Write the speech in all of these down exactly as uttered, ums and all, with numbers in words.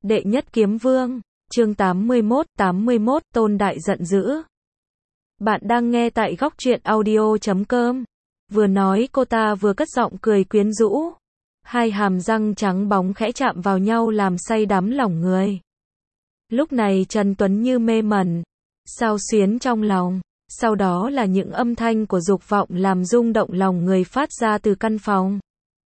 Đệ nhất kiếm vương, chương tám mươi mốt, tám mươi mốt, Tôn Đại giận dữ. Bạn đang nghe tại góc truyện audio chấm com. Vừa nói cô ta vừa cất giọng cười quyến rũ. Hai hàm răng trắng bóng khẽ chạm vào nhau làm say đắm lòng người. Lúc này Trần Tuấn như mê mẩn, xao xuyến trong lòng. Sau đó là những âm thanh của dục vọng làm rung động lòng người phát ra từ căn phòng.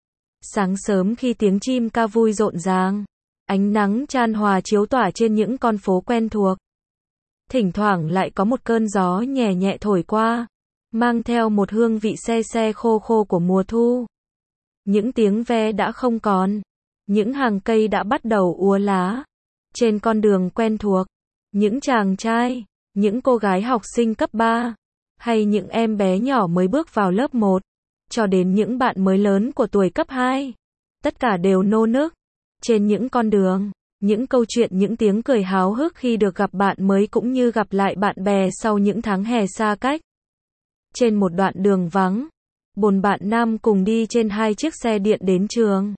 Sáng sớm khi tiếng chim ca vui rộn ràng, ánh nắng chan hòa chiếu tỏa trên những con phố quen thuộc. Thỉnh thoảng lại có một cơn gió nhẹ nhẹ thổi qua, mang theo một hương vị se se khô khô của mùa thu. Những tiếng ve đã không còn, những hàng cây đã bắt đầu úa lá. Trên con đường quen thuộc, những chàng trai, những cô gái học sinh cấp ba, hay những em bé nhỏ mới bước vào lớp một, cho đến những bạn mới lớn của tuổi cấp hai, tất cả đều nô nức. Trên những con đường, những câu chuyện, những tiếng cười háo hức khi được gặp bạn mới cũng như gặp lại bạn bè sau những tháng hè xa cách. Trên một đoạn đường vắng, bốn bạn nam cùng đi trên hai chiếc xe điện đến trường.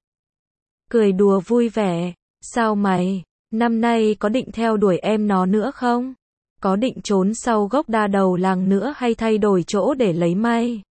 Cười đùa vui vẻ, sao mày, năm nay có định theo đuổi em nó nữa không? Có định trốn sau gốc đa đầu làng nữa hay thay đổi chỗ để lấy may?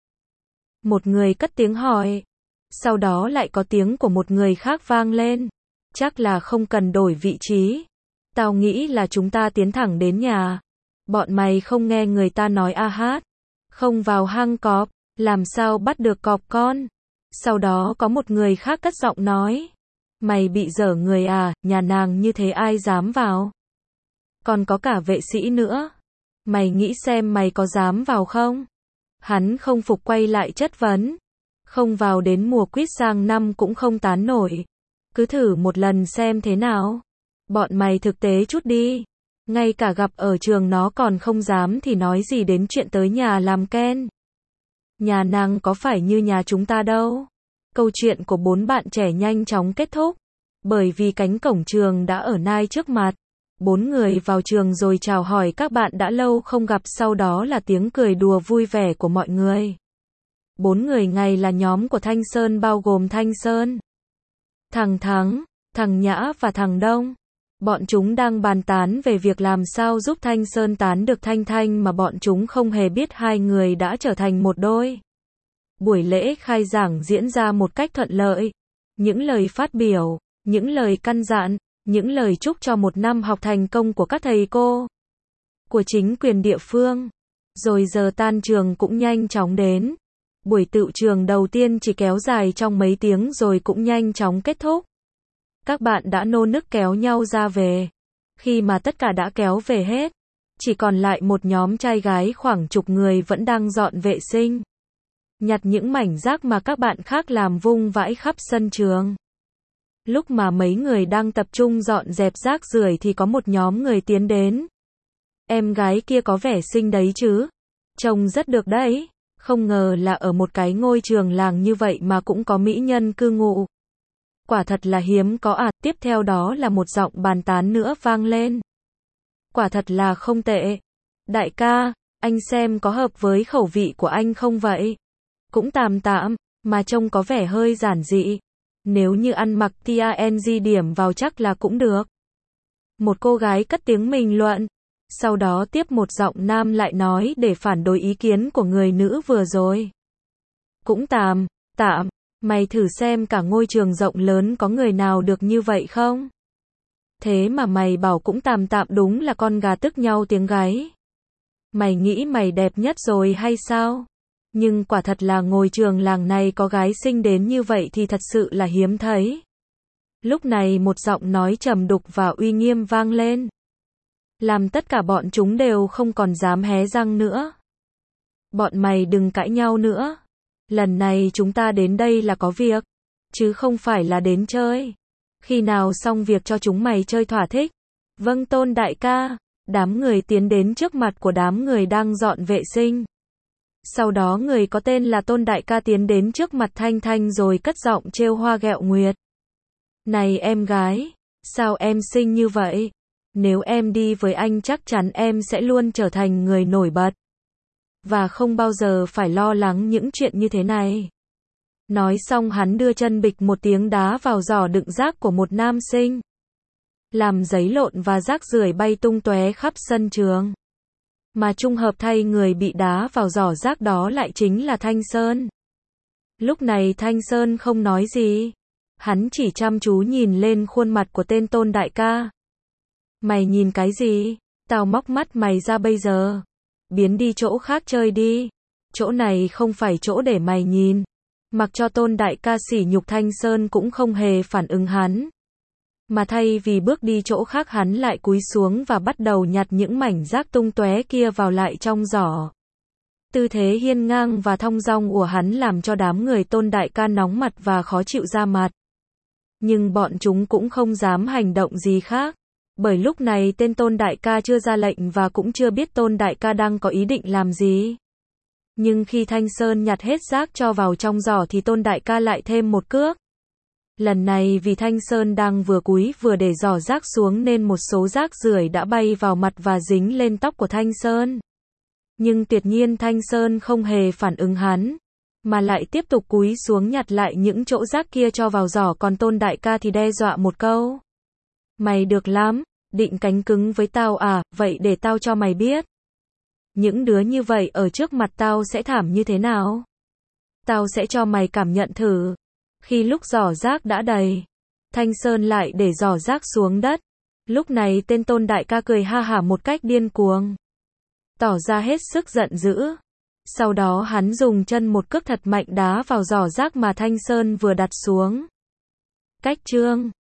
Một người cất tiếng hỏi. Sau đó lại có tiếng của một người khác vang lên. Chắc là không cần đổi vị trí. Tao nghĩ là chúng ta tiến thẳng đến nhà. Bọn mày không nghe người ta nói a hát. Không vào hang cọp, làm sao bắt được cọp con? Sau đó có một người khác cất giọng nói. Mày bị dở người à, nhà nàng như thế ai dám vào? Còn có cả vệ sĩ nữa. Mày nghĩ xem mày có dám vào không? Hắn không phục quay lại chất vấn. Không vào đến mùa quýt sang năm cũng không tán nổi. Cứ thử một lần xem thế nào. Bọn mày thực tế chút đi. Ngay cả gặp ở trường nó còn không dám thì nói gì đến chuyện tới nhà làm ken. Nhà nàng có phải như nhà chúng ta đâu. Câu chuyện của bốn bạn trẻ nhanh chóng kết thúc. Bởi vì cánh cổng trường đã ở ngay trước mặt. Bốn người vào trường rồi chào hỏi các bạn đã lâu không gặp, sau đó là tiếng cười đùa vui vẻ của mọi người. Bốn người này là nhóm của Thanh Sơn, bao gồm Thanh Sơn, thằng Thắng, thằng Nhã và thằng Đông. Bọn chúng đang bàn tán về việc làm sao giúp Thanh Sơn tán được Thanh Thanh mà bọn chúng không hề biết hai người đã trở thành một đôi. Buổi lễ khai giảng diễn ra một cách thuận lợi. Những lời phát biểu, những lời căn dặn, những lời chúc cho một năm học thành công của các thầy cô, của chính quyền địa phương. Rồi giờ tan trường cũng nhanh chóng đến. Buổi tựu trường đầu tiên chỉ kéo dài trong mấy tiếng rồi cũng nhanh chóng kết thúc. Các bạn đã nô nức kéo nhau ra về. Khi mà tất cả đã kéo về hết, chỉ còn lại một nhóm trai gái khoảng chục người vẫn đang dọn vệ sinh, nhặt những mảnh rác mà các bạn khác làm vung vãi khắp sân trường. Lúc mà mấy người đang tập trung dọn dẹp rác rưởi thì có một nhóm người tiến đến. Em gái kia có vẻ xinh đấy chứ. Trông rất được đấy. Không ngờ là ở một cái ngôi trường làng như vậy mà cũng có mỹ nhân cư ngụ. Quả thật là hiếm có à. Tiếp theo đó là một giọng bàn tán nữa vang lên. Quả thật là không tệ. Đại ca, anh xem có hợp với khẩu vị của anh không vậy? Cũng tạm tạm, mà trông có vẻ hơi giản dị. Nếu như ăn mặc tang điểm vào chắc là cũng được. Một cô gái cất tiếng bình luận. Sau đó tiếp một giọng nam lại nói để phản đối ý kiến của người nữ vừa rồi. Cũng tạm, tạm, mày thử xem cả ngôi trường rộng lớn có người nào được như vậy không? Thế mà mày bảo cũng tạm tạm, đúng là con gà tức nhau tiếng gáy. Mày nghĩ mày đẹp nhất rồi hay sao? Nhưng quả thật là ngôi trường làng này có gái xinh đến như vậy thì thật sự là hiếm thấy. Lúc này một giọng nói trầm đục và uy nghiêm vang lên. Làm tất cả bọn chúng đều không còn dám hé răng nữa. Bọn mày đừng cãi nhau nữa. Lần này chúng ta đến đây là có việc, chứ không phải là đến chơi. Khi nào xong việc cho chúng mày chơi thỏa thích. Vâng Tôn đại ca. Đám người tiến đến trước mặt của đám người đang dọn vệ sinh. Sau đó người có tên là Tôn đại ca tiến đến trước mặt Thanh Thanh rồi cất giọng trêu hoa ghẹo nguyệt. Này em gái, sao em xinh như vậy? Nếu em đi với anh chắc chắn em sẽ luôn trở thành người nổi bật. Và không bao giờ phải lo lắng những chuyện như thế này. Nói xong hắn đưa chân bịch một tiếng đá vào giỏ đựng rác của một nam sinh. làm giấy lộn và rác rưởi bay tung tóe khắp sân trường. Mà trùng hợp thay người bị đá vào giỏ rác đó lại chính là Thanh Sơn. Lúc này Thanh Sơn không nói gì. Hắn chỉ chăm chú nhìn lên khuôn mặt của tên Tôn đại ca. Mày nhìn cái gì? Tao móc mắt mày ra bây giờ. Biến đi chỗ khác chơi đi. Chỗ này không phải chỗ để mày nhìn. Mặc cho Tôn đại ca sỉ nhục Thanh Sơn cũng không hề phản ứng hắn. Mà thay vì bước đi chỗ khác hắn lại cúi xuống và bắt đầu nhặt những mảnh rác tung tóe kia vào lại trong giỏ. Tư thế hiên ngang và thong dong của hắn làm cho đám người Tôn đại ca nóng mặt và khó chịu ra mặt. Nhưng bọn chúng cũng không dám hành động gì khác. Bởi lúc này tên Tôn đại ca chưa ra lệnh và cũng chưa biết Tôn đại ca đang có ý định làm gì. Nhưng khi Thanh Sơn nhặt hết rác cho vào trong giỏ thì Tôn đại ca lại thêm một cước. Lần này vì Thanh Sơn đang vừa cúi vừa để giỏ rác xuống nên một số rác rưởi đã bay vào mặt và dính lên tóc của Thanh Sơn. Nhưng tuyệt nhiên Thanh Sơn không hề phản ứng hắn, mà lại tiếp tục cúi xuống nhặt lại những chỗ rác kia cho vào giỏ, còn Tôn đại ca thì đe dọa một câu. Mày được lắm, định cánh cứng với tao à, vậy để tao cho mày biết. Những đứa như vậy ở trước mặt tao sẽ thảm như thế nào? Tao sẽ cho mày cảm nhận thử. Khi lúc giỏ rác đã đầy, Thanh Sơn lại để giỏ rác xuống đất. Lúc này tên Tôn đại ca cười ha hả một cách điên cuồng, tỏ ra hết sức giận dữ. Sau đó hắn dùng chân một cước thật mạnh đá vào giỏ rác mà Thanh Sơn vừa đặt xuống. Cách chương